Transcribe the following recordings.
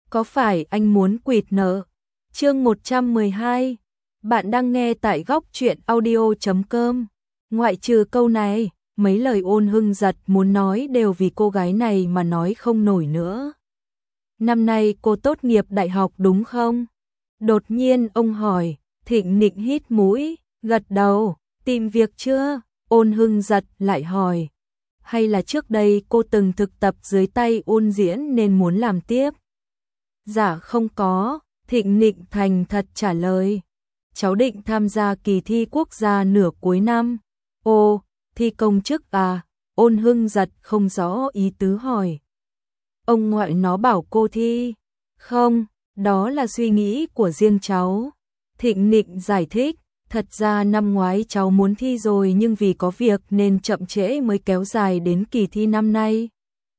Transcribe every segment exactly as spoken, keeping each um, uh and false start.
có phải anh muốn quỵt nợ? Chương một trăm mười hai. Bạn đang nghe tại góc truyện audio chấm com. Ngoại trừ câu này, mấy lời Ôn Hưng Giật muốn nói đều vì cô gái này mà nói không nổi nữa. Năm nay cô tốt nghiệp đại học đúng không? Đột nhiên ông hỏi. Thịnh Nịnh hít mũi, gật đầu. Tìm việc chưa? Ôn Hưng Giật lại hỏi. Hay là trước đây cô từng thực tập dưới tay Ôn Diễn nên muốn làm tiếp? Dạ không có, Thịnh Nịnh thành thật trả lời. Cháu định tham gia kỳ thi quốc gia nửa cuối năm. Ồ, thi công chức à? Ôn Hưng Giật không rõ ý tứ hỏi. Ông ngoại nó bảo cô thi. Không, đó là suy nghĩ của riêng cháu. Thịnh Nịnh giải thích. Thật ra năm ngoái cháu muốn thi rồi nhưng vì có việc nên chậm trễ mới kéo dài đến kỳ thi năm nay.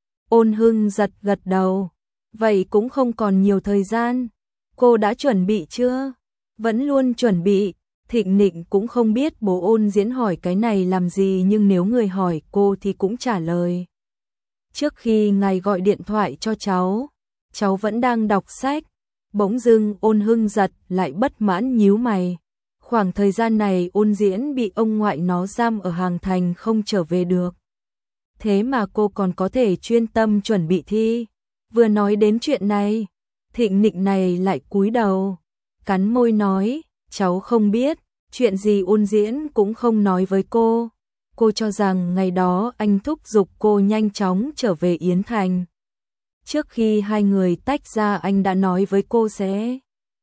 Ôn Hưng Giật gật đầu. Vậy cũng không còn nhiều thời gian. Cô đã chuẩn bị chưa? Vẫn luôn chuẩn bị. Thịnh Nịnh cũng không biết bố Ôn Diễn hỏi cái này làm gì nhưng nếu người hỏi cô thì cũng trả lời. Trước khi ngài gọi điện thoại cho cháu, cháu vẫn đang đọc sách. Bỗng dưng Ôn Hưng Giật lại bất mãn nhíu mày. Khoảng thời gian này Ôn Diễn bị ông ngoại nó giam ở Hàng Thành không trở về được. Thế mà cô còn có thể chuyên tâm chuẩn bị thi. Vừa nói đến chuyện này, Thịnh Nịnh này lại cúi đầu, cắn môi nói, cháu không biết, chuyện gì Ôn Diễn cũng không nói với cô. Cô cho rằng ngày đó anh thúc giục cô nhanh chóng trở về Yến Thành. Trước khi hai người tách ra anh đã nói với cô sẽ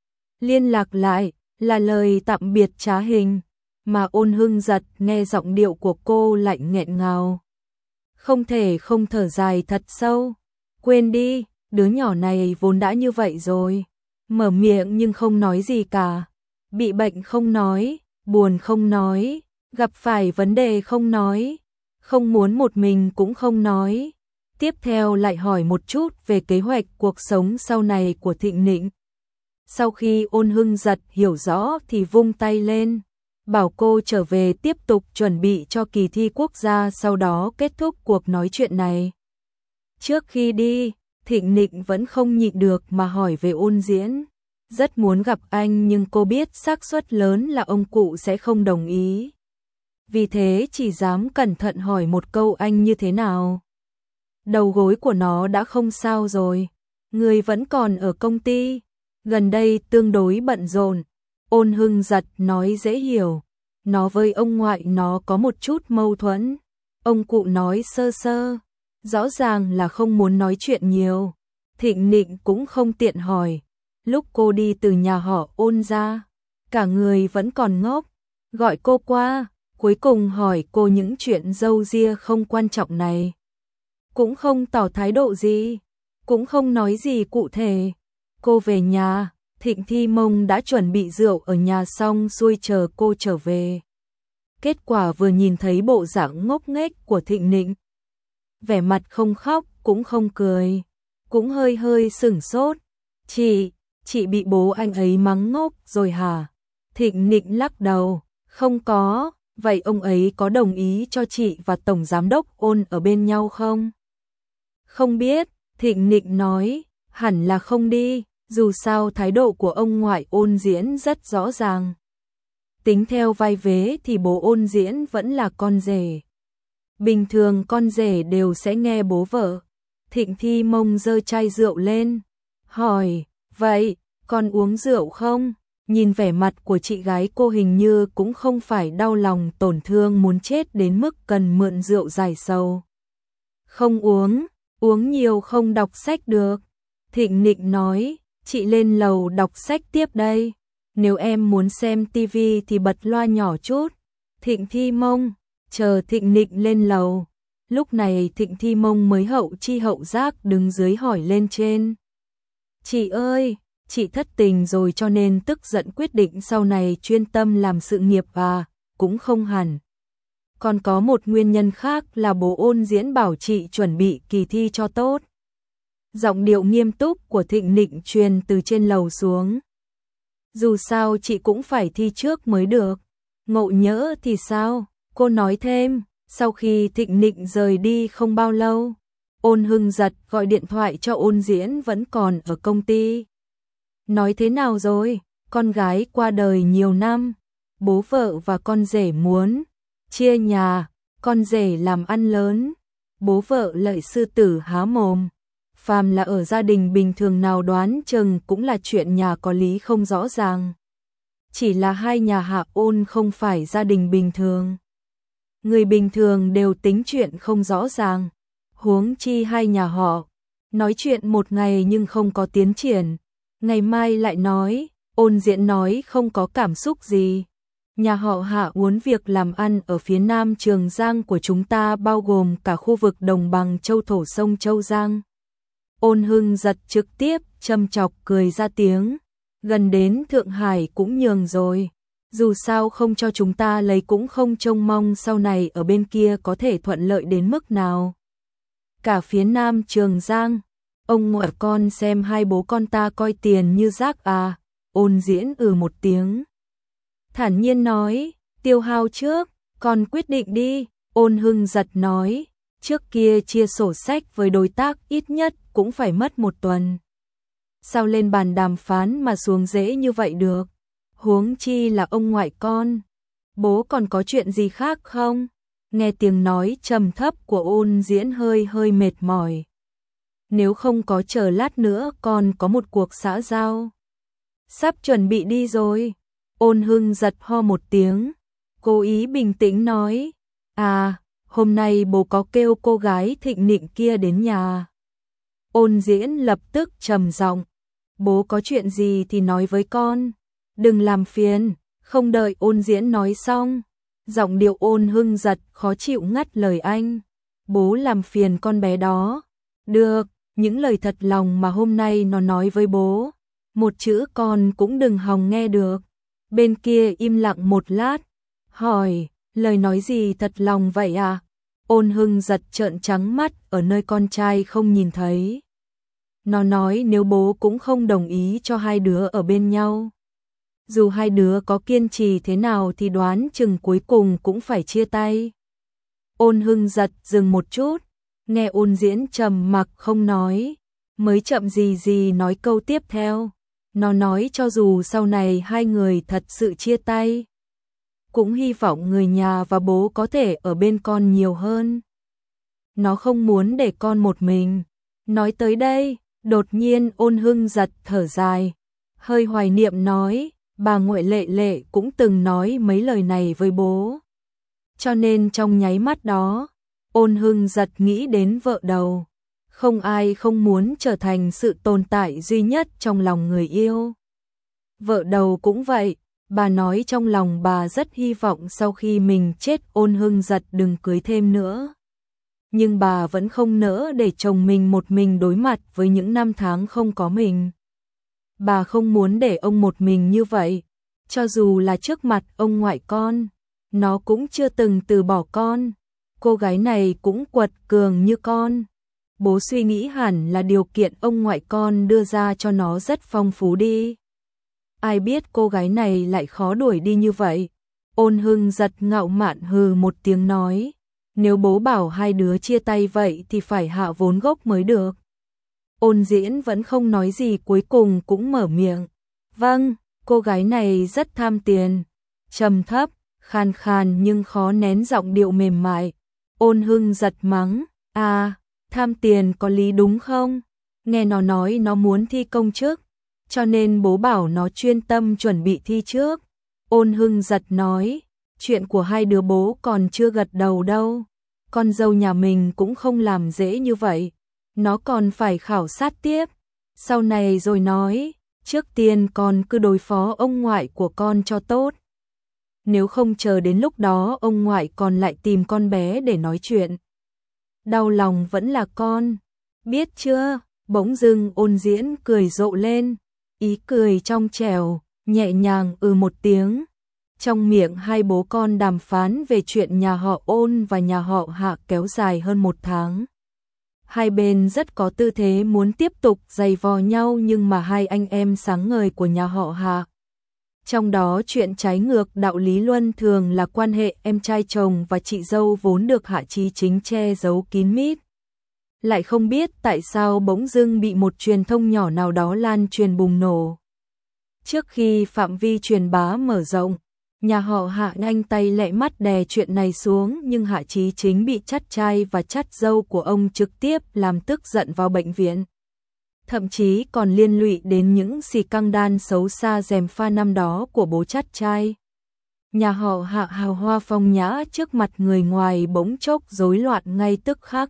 liên lạc lại, là lời tạm biệt trá hình, mà Ôn Hưng Giật nghe giọng điệu của cô lại nghẹn ngào. Không thể không thở dài thật sâu. Quên đi, đứa nhỏ này vốn đã như vậy rồi. Mở miệng nhưng không nói gì cả. Bị bệnh không nói, buồn không nói, gặp phải vấn đề không nói, không muốn một mình cũng không nói. Tiếp theo lại hỏi một chút về kế hoạch cuộc sống sau này của Thịnh Nịnh. Sau khi Ôn Hưng Giật hiểu rõ thì vung tay lên, bảo cô trở về tiếp tục chuẩn bị cho kỳ thi quốc gia, sau đó kết thúc cuộc nói chuyện này. Trước khi đi, Thịnh Nịnh vẫn không nhịn được mà hỏi về Ôn Diễn. Rất muốn gặp anh nhưng cô biết xác suất lớn là ông cụ sẽ không đồng ý. Vì thế chỉ dám cẩn thận hỏi một câu anh như thế nào. Đầu gối của nó đã không sao rồi, người vẫn còn ở công ty. Gần đây tương đối bận rộn. Ôn Hưng Giật nói dễ hiểu. Nó với ông ngoại nó có một chút mâu thuẫn. Ông cụ nói sơ sơ, rõ ràng là không muốn nói chuyện nhiều. Thịnh Nịnh cũng không tiện hỏi. Lúc cô đi từ nhà họ Ôn ra, cả người vẫn còn ngốc. Gọi cô qua, cuối cùng hỏi cô những chuyện râu ria không quan trọng này. Cũng không tỏ thái độ gì, cũng không nói gì cụ thể. Cô về nhà, Thịnh Thi Mông đã chuẩn bị rượu ở nhà xong xuôi chờ cô trở về. Kết quả vừa nhìn thấy bộ dạng ngốc nghếch của Thịnh Nịnh, vẻ mặt không khóc cũng không cười, cũng hơi hơi sửng sốt. Chị, chị bị bố anh ấy mắng ngốc rồi hả? Thịnh Nịnh lắc đầu, không có. Vậy ông ấy có đồng ý cho chị và Tổng Giám đốc Ôn ở bên nhau không? Không biết, Thịnh Nịnh nói, hẳn là không đi. Dù sao thái độ của ông ngoại Ôn Diễn rất rõ ràng. Tính theo vai vế thì bố Ôn Diễn vẫn là con rể. Bình thường con rể đều sẽ nghe bố vợ. Thịnh Thi Mông giơ chai rượu lên, hỏi, vậy, con uống rượu không? Nhìn vẻ mặt của chị gái cô hình như cũng không phải đau lòng tổn thương muốn chết đến mức cần mượn rượu giải sầu. Không uống, uống nhiều không đọc sách được. Thịnh Nịnh nói, chị lên lầu đọc sách tiếp đây. Nếu em muốn xem tivi thì bật loa nhỏ chút. Thịnh Thi Mông, chờ Thịnh Nịnh lên lầu. Lúc này Thịnh Thi Mông mới hậu chi hậu giác đứng dưới hỏi lên trên. Chị ơi, chị thất tình rồi cho nên tức giận quyết định sau này chuyên tâm làm sự nghiệp à? Cũng không hẳn. Còn có một nguyên nhân khác là bố Ôn Diễn bảo chị chuẩn bị kỳ thi cho tốt. Giọng điệu nghiêm túc của Thịnh Nịnh truyền từ trên lầu xuống. Dù sao chị cũng phải thi trước mới được. Ngộ nhỡ thì sao? Cô nói thêm. Sau khi Thịnh Nịnh rời đi không bao lâu, Ôn Hưng Giật gọi điện thoại cho Ôn Diễn vẫn còn ở công ty. Nói thế nào rồi, con gái qua đời nhiều năm, bố vợ và con rể muốn chia nhà, con rể làm ăn lớn, bố vợ lợi sư tử há mồm. Phàm là ở gia đình bình thường nào đoán chừng cũng là chuyện nhà có lý không rõ ràng. Chỉ là hai nhà Hạ Ôn không phải gia đình bình thường. Người bình thường đều tính chuyện không rõ ràng, huống chi hai nhà họ. Nói chuyện một ngày nhưng không có tiến triển, ngày mai lại nói, Ôn Diễn nói không có cảm xúc gì. Nhà họ Hạ muốn việc làm ăn ở phía nam Trường Giang của chúng ta bao gồm cả khu vực đồng bằng châu thổ sông Châu Giang. Ôn Hưng Giật trực tiếp châm chọc cười ra tiếng, gần đến Thượng Hải cũng nhường rồi, dù sao không cho chúng ta lấy cũng không trông mong sau này ở bên kia có thể thuận lợi đến mức nào. Cả phía nam Trường Giang, ông ngoại con xem hai bố con ta coi tiền như rác à. Ôn Diễn ừ một tiếng, thản nhiên nói, tiêu hao trước, con quyết định đi. Ôn Hưng Giật nói, trước kia chia sổ sách với đối tác ít nhất cũng phải mất một tuần. Sao lên bàn đàm phán mà xuống dễ như vậy được? Huống chi là ông ngoại con. Bố còn có chuyện gì khác không? Nghe tiếng nói trầm thấp của Ôn Diễn hơi hơi mệt mỏi. Nếu không có chờ lát nữa con có một cuộc xã giao. Sắp chuẩn bị đi rồi. Ôn Hưng Giật ho một tiếng, cố ý bình tĩnh nói, à, hôm nay bố có kêu cô gái Thịnh Nịnh kia đến nhà. Ôn Diễn lập tức trầm giọng, bố có chuyện gì thì nói với con, đừng làm phiền. Không đợi Ôn Diễn nói xong, giọng điệu Ôn Hưng Giật khó chịu ngắt lời anh, bố làm phiền con bé đó. Được, những lời thật lòng mà hôm nay nó nói với bố, một chữ con cũng đừng hòng nghe được. Bên kia im lặng một lát, hỏi, lời nói gì thật lòng vậy à? Ôn Hưng Giật trợn trắng mắt ở nơi con trai không nhìn thấy. Nó nói nếu bố cũng không đồng ý cho hai đứa ở bên nhau. Dù hai đứa có kiên trì thế nào thì đoán chừng cuối cùng cũng phải chia tay. Ôn Hưng Giật dừng một chút, nghe Ôn Diễn trầm mặc không nói, mới chậm gì gì nói câu tiếp theo. Nó nói cho dù sau này hai người thật sự chia tay, cũng hy vọng người nhà và bố có thể ở bên con nhiều hơn. Nó không muốn để con một mình. Nói tới đây, đột nhiên Ôn Hưng Giật thở dài, hơi hoài niệm nói, bà ngoại Lệ Lệ cũng từng nói mấy lời này với bố. Cho nên trong nháy mắt đó, Ôn Hưng Giật nghĩ đến vợ đầu. Không ai không muốn trở thành sự tồn tại duy nhất trong lòng người yêu. Vợ đầu cũng vậy, bà nói trong lòng bà rất hy vọng sau khi mình chết Ôn Hưng Giật đừng cưới thêm nữa. Nhưng bà vẫn không nỡ để chồng mình một mình đối mặt với những năm tháng không có mình. Bà không muốn để ông một mình như vậy, cho dù là trước mặt ông ngoại con, nó cũng chưa từng từ bỏ con. Cô gái này cũng quật cường như con. Bố suy nghĩ hẳn là điều kiện ông ngoại con đưa ra cho nó rất phong phú đi. Ai biết cô gái này lại khó đuổi đi như vậy. Ôn Hưng Giật ngạo mạn hừ một tiếng nói, nếu bố bảo hai đứa chia tay vậy thì phải hạ vốn gốc mới được. Ôn Diễn vẫn không nói gì, cuối cùng cũng mở miệng, vâng, cô gái này rất tham tiền. Trầm thấp, khan khan nhưng khó nén giọng điệu mềm mại. Ôn Hưng Giật mắng, à, tham tiền có lý đúng không? Nghe nó nói nó muốn thi công chức, cho nên bố bảo nó chuyên tâm chuẩn bị thi trước. Ôn Hưng Giật nói, chuyện của hai đứa bố còn chưa gật đầu đâu. Con dâu nhà mình cũng không làm dễ như vậy. Nó còn phải khảo sát tiếp. Sau này rồi nói, trước tiên con cứ đối phó ông ngoại của con cho tốt. Nếu không chờ đến lúc đó ông ngoại còn lại tìm con bé để nói chuyện. Đau lòng vẫn là con, biết chưa? Bỗng dưng Ôn Diễn cười rộ lên, ý cười trong trẻo, nhẹ nhàng ừ một tiếng. Trong miệng hai bố con đàm phán về chuyện nhà họ Ôn và nhà họ Hạ kéo dài hơn một tháng. Hai bên rất có tư thế muốn tiếp tục giày vò nhau, nhưng mà hai anh em sáng ngời của nhà họ Hạ, trong đó chuyện trái ngược đạo lý luân thường là quan hệ em trai chồng và chị dâu vốn được Hạ Chí Chính che giấu kín mít. lại không biết tại sao bỗng dưng bị một truyền thông nhỏ nào đó lan truyền bùng nổ. Trước khi phạm vi truyền bá mở rộng, nhà họ Hạ nhanh tay lẹ mắt đè chuyện này xuống, nhưng Hạ Chí Chính bị chắt trai và chắt dâu của ông trực tiếp làm tức giận vào bệnh viện. Thậm chí còn liên lụy đến những xì căng đan xấu xa gièm pha năm đó của bố chắt trai. Nhà họ Hạ hào hoa phong nhã trước mặt người ngoài bỗng chốc rối loạn ngay tức khắc.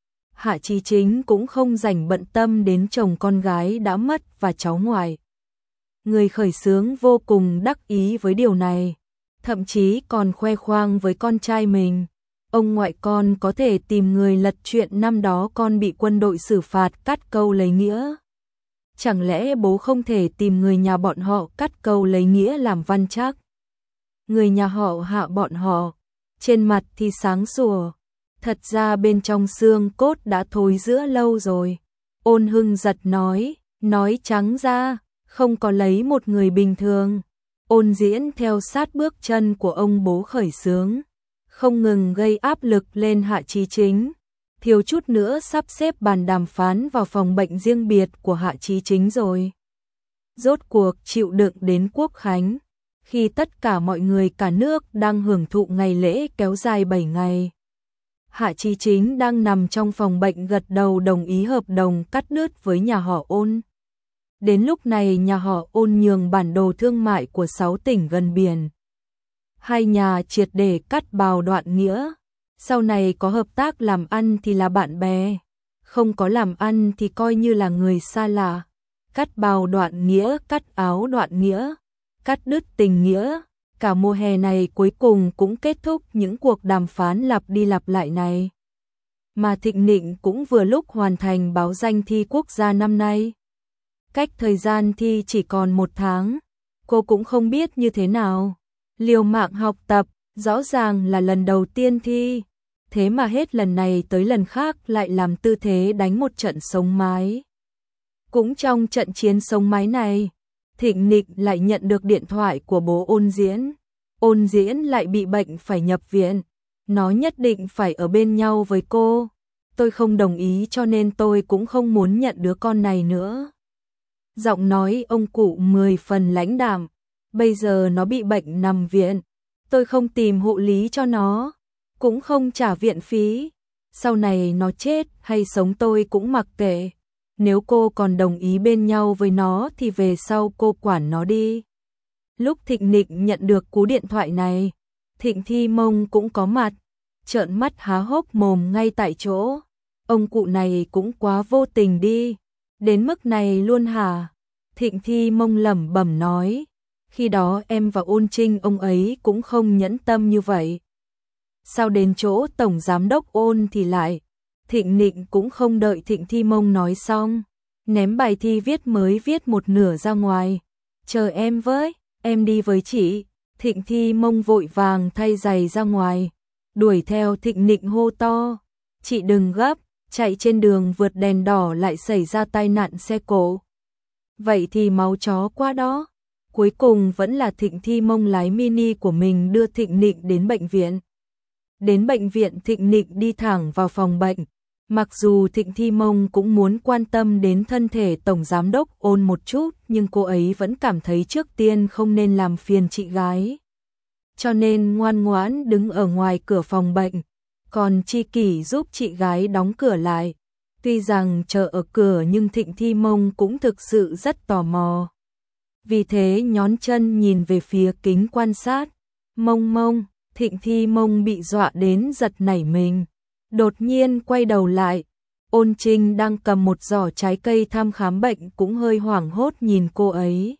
Hạ Chí Chính cũng không rảnh bận tâm đến chồng con gái đã mất và cháu ngoại. Người khởi xướng vô cùng đắc ý với điều này, thậm chí còn khoe khoang với con trai mình. Ông ngoại con có thể tìm người lật chuyện năm đó con bị quân đội xử phạt cắt câu lấy nghĩa. Chẳng lẽ bố không thể tìm người nhà bọn họ cắt câu lấy nghĩa làm văn chắc? Người nhà họ Hạ bọn họ, trên mặt thì sáng sủa, thật ra bên trong xương cốt đã thối rữa lâu rồi. Ôn Hưng giật nói, nói trắng ra, không có lấy một người bình thường. Ôn Diễn theo sát bước chân của ông bố khởi xướng, không ngừng gây áp lực lên Hạ Chí Chính, thiếu chút nữa sắp xếp bàn đàm phán vào phòng bệnh riêng biệt của Hạ Chí Chính rồi. Rốt cuộc chịu đựng đến Quốc khánh, khi tất cả mọi người cả nước đang hưởng thụ ngày lễ kéo dài bảy ngày. Hạ Chí Chính đang nằm trong phòng bệnh gật đầu đồng ý hợp đồng cắt đứt với nhà họ Ôn. Đến lúc này nhà họ Ôn nhường bản đồ thương mại của sáu tỉnh gần biển. Hai nhà triệt để cắt bào đoạn nghĩa, sau này có hợp tác làm ăn thì là bạn bè, không có làm ăn thì coi như là người xa lạ. Cắt bào đoạn nghĩa, cắt áo đoạn nghĩa, cắt đứt tình nghĩa. Cả mùa hè này cuối cùng cũng kết thúc những cuộc đàm phán lặp đi lặp lại này. Mà Thịnh Nịnh cũng vừa lúc hoàn thành báo danh thi quốc gia năm nay. Cách thời gian thi chỉ còn một tháng, cô cũng không biết như thế nào. Liều mạng học tập, rõ ràng là lần đầu tiên thi, thế mà hết lần này tới lần khác lại làm tư thế đánh một trận sống mái. Cũng trong trận chiến sống mái này, Thịnh Nịnh lại nhận được điện thoại của bố Ôn Diễn. Ôn Diễn lại bị bệnh phải nhập viện, nó nhất định phải ở bên nhau với cô. Tôi không đồng ý cho nên tôi cũng không muốn nhận đứa con này nữa. Giọng nói ông cụ mười phần lãnh đạm. Bây giờ nó bị bệnh nằm viện, tôi không tìm hộ lý cho nó, cũng không trả viện phí. Sau này nó chết hay sống tôi cũng mặc kệ. Nếu cô còn đồng ý bên nhau với nó thì về sau cô quản nó đi. Lúc Thịnh Nịnh nhận được cú điện thoại này, Thịnh Thi Mông cũng có mặt, trợn mắt há hốc mồm ngay tại chỗ. Ông cụ này cũng quá vô tình đi, đến mức này luôn hả? Thịnh Thi Mông lẩm bẩm nói, khi đó em và Ôn Trinh ông ấy cũng không nhẫn tâm như vậy. Sao đến chỗ Tổng Giám đốc Ôn thì lại? Thịnh Nịnh cũng không đợi Thịnh Thi Mông nói xong, ném bài thi viết mới viết một nửa ra ngoài. Chờ em với, em đi với chị. Thịnh Thi Mông vội vàng thay giày ra ngoài, đuổi theo Thịnh Nịnh hô to, chị đừng gấp, chạy trên đường vượt đèn đỏ lại xảy ra tai nạn xe cộ. Vậy thì máu chó qua đó. Cuối cùng vẫn là Thịnh Thi Mông lái mini của mình đưa Thịnh Nịnh đến bệnh viện. Đến bệnh viện Thịnh Nịnh đi thẳng vào phòng bệnh. Mặc dù Thịnh Thi Mông cũng muốn quan tâm đến thân thể Tổng Giám đốc Ôn một chút, nhưng cô ấy vẫn cảm thấy trước tiên không nên làm phiền chị gái. Cho nên ngoan ngoãn đứng ở ngoài cửa phòng bệnh, còn Chi Kỷ giúp chị gái đóng cửa lại. Tuy rằng chờ ở cửa nhưng Thịnh Thi Mông cũng thực sự rất tò mò. Vì thế nhón chân nhìn về phía kính quan sát. Mông Mông, Thịnh Thi Mông bị dọa đến giật nảy mình. Đột nhiên quay đầu lại, Ôn Trinh đang cầm một giỏ trái cây thăm khám bệnh cũng hơi hoảng hốt nhìn cô ấy.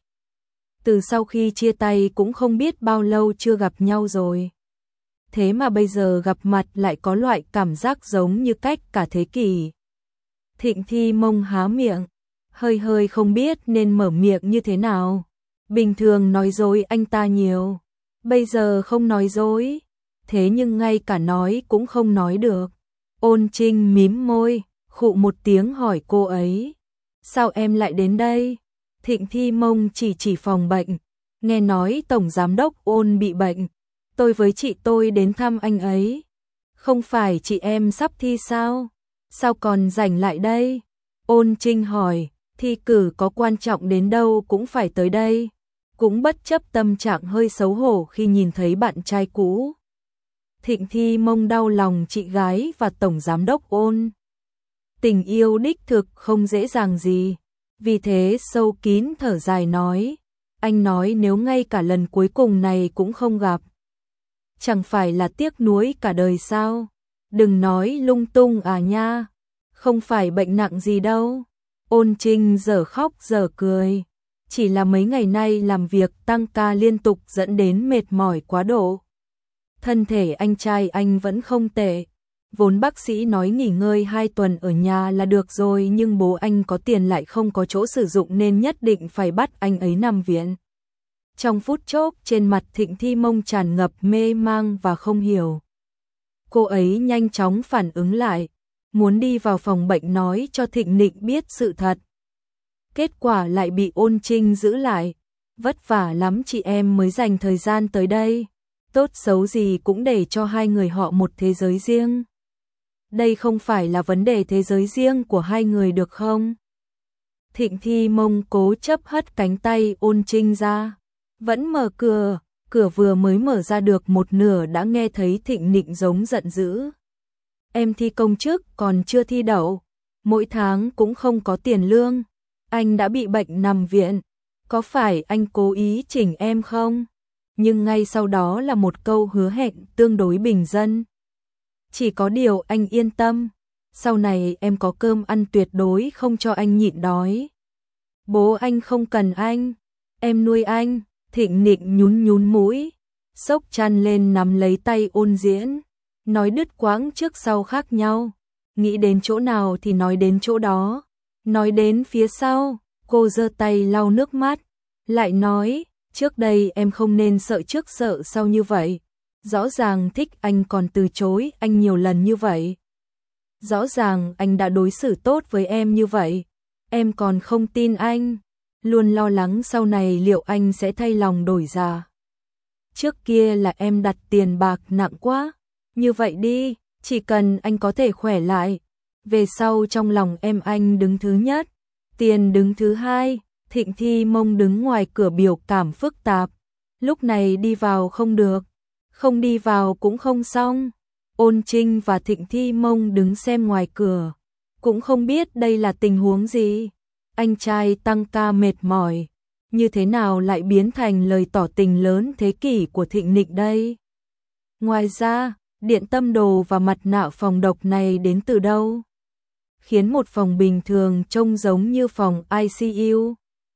Từ sau khi chia tay cũng không biết bao lâu chưa gặp nhau rồi. Thế mà bây giờ gặp mặt lại có loại cảm giác giống như cách cả thế kỷ. Thịnh Thi Mông há miệng, hơi hơi không biết nên mở miệng như thế nào. Bình thường nói dối anh ta nhiều, bây giờ không nói dối, thế nhưng ngay cả nói cũng không nói được. Ôn Trinh mím môi, khụ một tiếng hỏi cô ấy, sao em lại đến đây? Thịnh Thi Mông chỉ chỉ phòng bệnh, nghe nói Tổng Giám đốc Ôn bị bệnh, tôi với chị tôi đến thăm anh ấy. Không phải chị em sắp thi sao? Sao còn rảnh lại đây? Ôn Trinh hỏi, thi cử có quan trọng đến đâu cũng phải tới đây. Cũng bất chấp tâm trạng hơi xấu hổ khi nhìn thấy bạn trai cũ. Thịnh Thi Mông đau lòng chị gái và tổng giám đốc Ôn. Tình yêu đích thực không dễ dàng gì. Vì thế sâu kín thở dài nói, anh nói nếu ngay cả lần cuối cùng này cũng không gặp, chẳng phải là tiếc nuối cả đời sao? Đừng nói lung tung à nha, không phải bệnh nặng gì đâu. Ôn Trinh giờ khóc giờ cười, chỉ là mấy ngày nay làm việc tăng ca liên tục dẫn đến mệt mỏi quá độ. Thân thể anh trai anh vẫn không tệ. Vốn bác sĩ nói nghỉ ngơi hai tuần ở nhà là được rồi, nhưng bố anh có tiền lại không có chỗ sử dụng nên nhất định phải bắt anh ấy nằm viện. Trong phút chốc trên mặt Thịnh Thi Mông tràn ngập mê mang và không hiểu. Cô ấy nhanh chóng phản ứng lại, muốn đi vào phòng bệnh nói cho Thịnh Nịnh biết sự thật. Kết quả lại bị Ôn Trinh giữ lại. Vất vả lắm chị em mới dành thời gian tới đây. Tốt xấu gì cũng để cho hai người họ một thế giới riêng. Đây không phải là vấn đề thế giới riêng của hai người được không? Thịnh Thi Mông cố chấp hất cánh tay Ôn Trinh ra. Vẫn mở cửa, cửa vừa mới mở ra được một nửa đã nghe thấy Thịnh Nịnh giống giận dữ. Em thi công chức còn chưa thi đậu, mỗi tháng cũng không có tiền lương. Anh đã bị bệnh nằm viện, có phải anh cố ý chỉnh em không? Nhưng ngay sau đó là một câu hứa hẹn tương đối bình dân. Chỉ có điều anh yên tâm, sau này em có cơm ăn tuyệt đối không cho anh nhịn đói. Bố anh không cần anh, em nuôi anh. Thịnh Nịnh nhún nhún mũi, xốc chăn lên nắm lấy tay Ôn Diễn, nói đứt quãng trước sau khác nhau, nghĩ đến chỗ nào thì nói đến chỗ đó. Nói đến phía sau, cô giơ tay lau nước mắt, lại nói, trước đây em không nên sợ trước sợ sau như vậy. Rõ ràng thích anh còn từ chối anh nhiều lần như vậy. Rõ ràng anh đã đối xử tốt với em như vậy, em còn không tin anh. Luôn lo lắng sau này liệu anh sẽ thay lòng đổi dạ. Trước kia là em đặt tiền bạc nặng quá. Như vậy đi, chỉ cần anh có thể khỏe lại. Về sau trong lòng em anh đứng thứ nhất, tiền đứng thứ hai. Thịnh Thi Mông đứng ngoài cửa biểu cảm phức tạp. Lúc này đi vào không được, không đi vào cũng không xong. Ôn Trinh và Thịnh Thi Mông đứng xem ngoài cửa, cũng không biết đây là tình huống gì. Anh trai tăng ca mệt mỏi, như thế nào lại biến thành lời tỏ tình lớn thế kỷ của Thịnh Nịnh đây? Ngoài ra, điện tâm đồ và mặt nạ phòng độc này đến từ đâu? Khiến một phòng bình thường trông giống như phòng i xê u.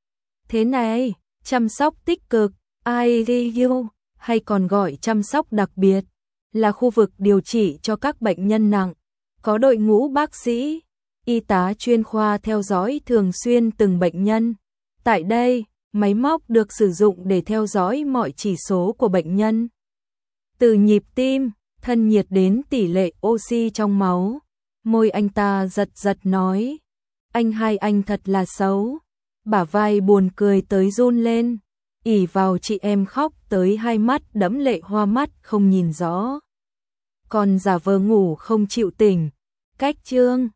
Thế này, chăm sóc tích cực, i xê u, hay còn gọi chăm sóc đặc biệt, là khu vực điều trị cho các bệnh nhân nặng, có đội ngũ bác sĩ, y tá chuyên khoa theo dõi thường xuyên từng bệnh nhân. Tại đây, máy móc được sử dụng để theo dõi mọi chỉ số của bệnh nhân. Từ nhịp tim, thân nhiệt đến tỷ lệ oxy trong máu. Môi anh ta giật giật nói, anh hai anh thật là xấu. Bả vai buồn cười tới run lên, ỉ vào chị em khóc tới hai mắt đẫm lệ hoa mắt không nhìn rõ. Còn giả vờ ngủ không chịu tỉnh. Cách chương